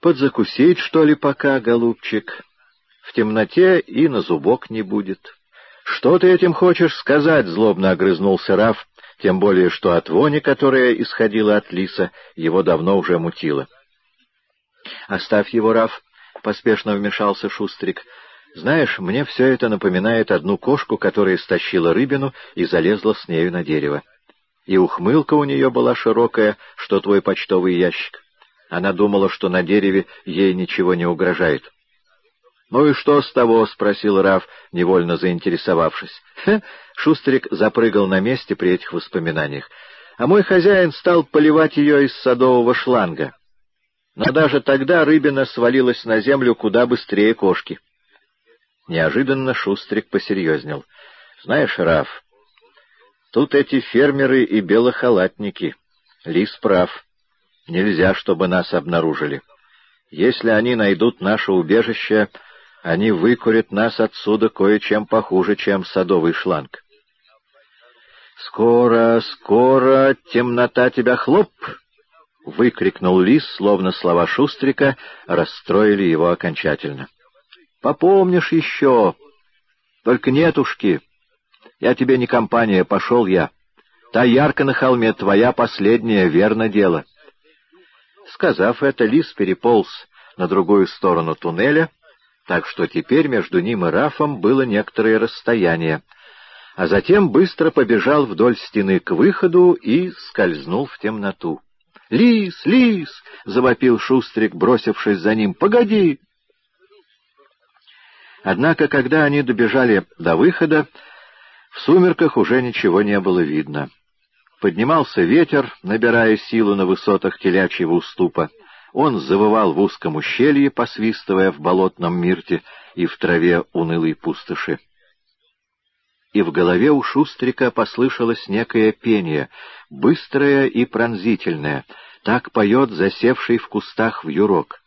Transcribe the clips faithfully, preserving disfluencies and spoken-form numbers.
подзакусить, что ли, пока, голубчик? В темноте и на зубок не будет. Что ты этим хочешь сказать? — злобно огрызнулся Раф, тем более что от вони, которая исходила от лиса, его давно уже мутило. — Оставь его, Раф, — поспешно вмешался Шустрик. — Знаешь, мне все это напоминает одну кошку, которая стащила рыбину и залезла с нею на дерево. И ухмылка у нее была широкая, что твой почтовый ящик. Она думала, что на дереве ей ничего не угрожает. — Ну и что с того? — спросил Раф, невольно заинтересовавшись. Хе! Шустрик запрыгал на месте при этих воспоминаниях. А мой хозяин стал поливать ее из садового шланга. Но даже тогда рыбина свалилась на землю куда быстрее кошки. Неожиданно Шустрик посерьезнел. — Знаешь, Раф, тут эти фермеры и белохалатники. Лис прав. Нельзя, чтобы нас обнаружили. Если они найдут наше убежище, они выкурят нас отсюда кое-чем похуже, чем садовый шланг. «Скоро, скоро темнота тебя хлоп!» — выкрикнул лис, словно слова Шустрика расстроили его окончательно. «Попомнишь еще? Только нетушки. Я тебе не компания, пошел я. Та ярко на холме твоя последняя, верно дело». Сказав это, лис переполз на другую сторону туннеля, так что теперь между ним и Рафом было некоторое расстояние, а затем быстро побежал вдоль стены к выходу и скользнул в темноту. «Лис! Лис!» — завопил Шустрик, бросившись за ним. «Погоди!» Однако, когда они добежали до выхода, в сумерках уже ничего не было видно. Поднимался ветер, набирая силу на высотах телячьего уступа. Он завывал в узком ущелье, посвистывая в болотном мирте и в траве унылой пустоши. И в голове у Шустрика послышалось некое пение, быстрое и пронзительное. Так поет засевший в кустах вьюрок.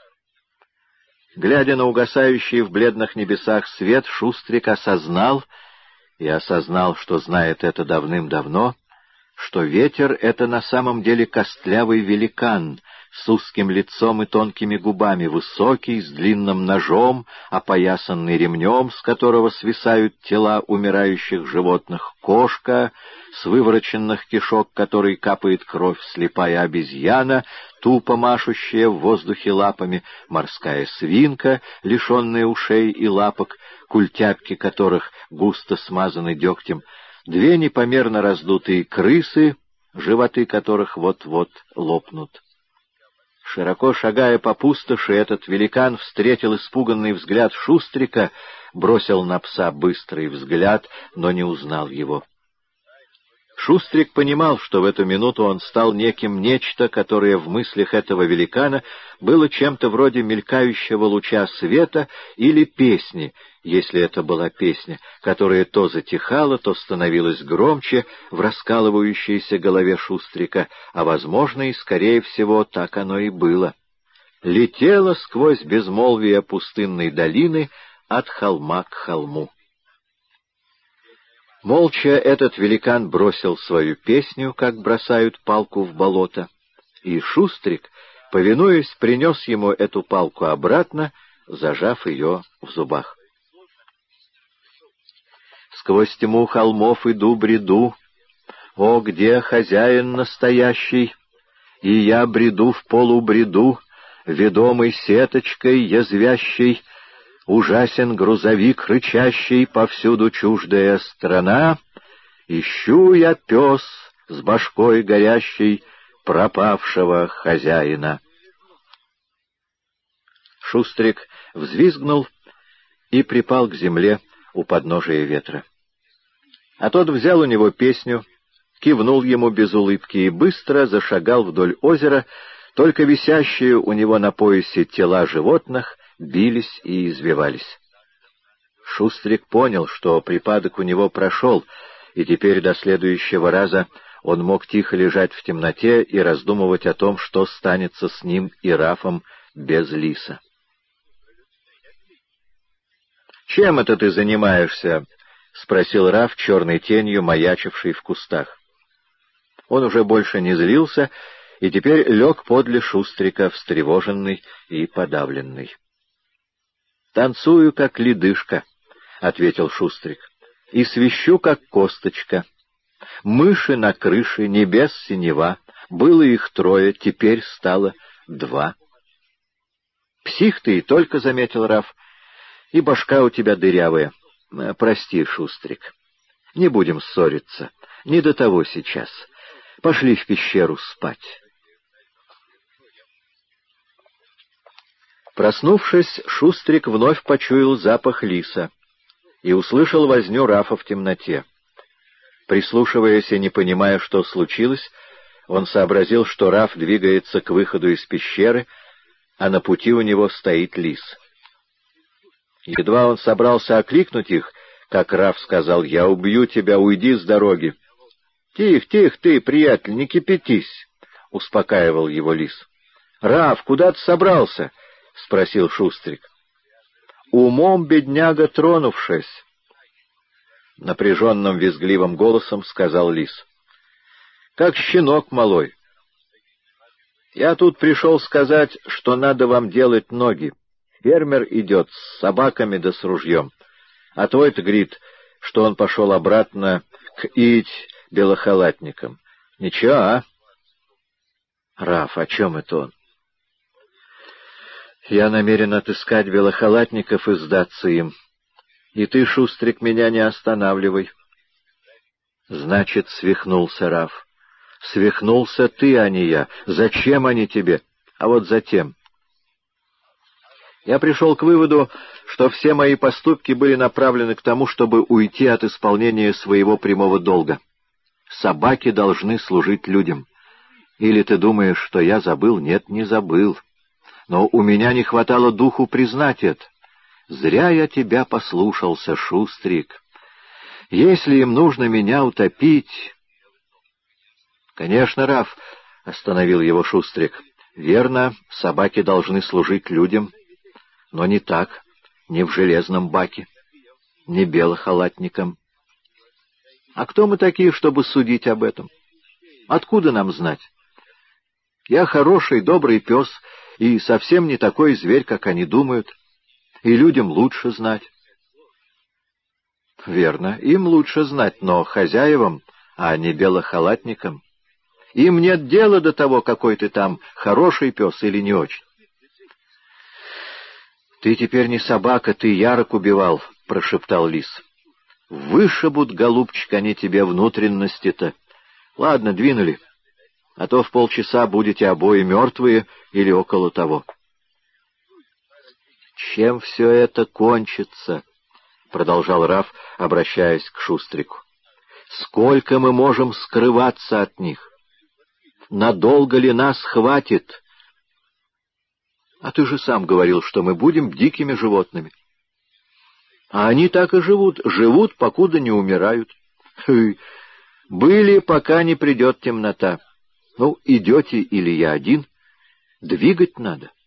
Глядя на угасающий в бледных небесах свет, Шустрик осознал, и осознал, что знает это давным-давно, что ветер — это на самом деле костлявый великан с узким лицом и тонкими губами, высокий, с длинным ножом, опоясанный ремнем, с которого свисают тела умирающих животных, кошка, с вывороченных кишок, которой капает кровь, слепая обезьяна, тупо машущая в воздухе лапами, морская свинка, лишенная ушей и лапок, культяпки которых густо смазаны дегтем, две непомерно раздутые крысы, животы которых вот-вот лопнут. Широко шагая по пустоши, этот великан встретил испуганный взгляд Шустрика, бросил на пса быстрый взгляд, но не узнал его. Шустрик понимал, что в эту минуту он стал неким нечто, которое в мыслях этого великана было чем-то вроде мелькающего луча света или песни, если это была песня, которая то затихала, то становилась громче в раскалывающейся голове Шустрика, а, возможно, и, скорее всего, так оно и было. Летела сквозь безмолвие пустынной долины от холма к холму. Молча этот великан бросил свою песню, как бросают палку в болото, и Шустрик, повинуясь, принес ему эту палку обратно, зажав ее в зубах. Сквозь тьму холмов иду-бреду, о, где хозяин настоящий, и я бреду в полубреду, ведомый сеточкой язвящей. Ужасен грузовик рычащий, повсюду чуждая страна. Ищу я, пес с башкой горящей, пропавшего хозяина. Шустрик взвизгнул и припал к земле у подножия ветра. А тот взял у него песню, кивнул ему без улыбки и быстро зашагал вдоль озера, только висящие у него на поясе тела животных бились и извивались. Шустрик понял, что припадок у него прошел, и теперь до следующего раза он мог тихо лежать в темноте и раздумывать о том, что станется с ним и Рафом без лиса. «Чем это ты занимаешься?» — спросил Раф, черной тенью маячивший в кустах. Он уже больше не злился и теперь лег подле Шустрика, встревоженный и подавленный. «Танцую, как ледышка», — ответил Шустрик, — «и свищу, как косточка. Мыши на крыше, небес синева, было их трое, теперь стало два». «Псих ты и только», — заметил Раф, — «и башка у тебя дырявая. Прости, Шустрик, не будем ссориться, не до того сейчас. Пошли в пещеру спать». Проснувшись, Шустрик вновь почуял запах лиса и услышал возню Рафа в темноте. Прислушиваясь и не понимая, что случилось, он сообразил, что Раф двигается к выходу из пещеры, а на пути у него стоит лис. Едва он собрался окликнуть их, как Раф сказал: «Я убью тебя, уйди с дороги». «Тих, тих ты, приятель, не кипятись», — успокаивал его лис. «Раф, куда ты собрался?» — спросил Шустрик. «Умом, бедняга, тронувшись», — напряженным визгливым голосом сказал лис. «Как щенок малой. Я тут пришел сказать, что надо вам делать ноги. Фермер идет с собаками да с ружьем. А твой-то говорит, что он пошел обратно к ить белохалатникам. Ничего, а?» «Раф, о чем это он?» «Я намерен отыскать белохалатников и сдаться им. И ты, Шустрик, меня не останавливай». «Значит, свихнулся Раф. Свихнулся ты, а не я. Зачем они тебе? А вот затем. Я пришел к выводу, что все мои поступки были направлены к тому, чтобы уйти от исполнения своего прямого долга. Собаки должны служить людям. Или ты думаешь, что я забыл? Нет, не забыл. Но у меня не хватало духу признать это. Зря я тебя послушался, Шустрик. Если им нужно меня утопить...» «Конечно, Раф», — остановил его Шустрик, — «верно, собаки должны служить людям, но не так, не в железном баке, не белохалатникам. А кто мы такие, чтобы судить об этом? Откуда нам знать? Я хороший, добрый пес и совсем не такой зверь, как они думают, и людям лучше знать». «Верно, им лучше знать, но хозяевам, а не белохалатникам. Им нет дела до того, какой ты там, хороший пес или не очень». «Ты теперь не собака, ты ярок убивал», — прошептал лис. «Вышибут, голубчик, они тебе внутренности-то. Ладно, двинули, а то в полчаса будете обои мертвые или около того». «Чем все это кончится?» — продолжал Раф, обращаясь к Шустрику. «Сколько мы можем скрываться от них? Надолго ли нас хватит? А ты же сам говорил, что мы будем дикими животными. А они так и живут, живут, покуда не умирают. Хы, были, пока не придет темнота. Ну, идете или я один, двигать надо».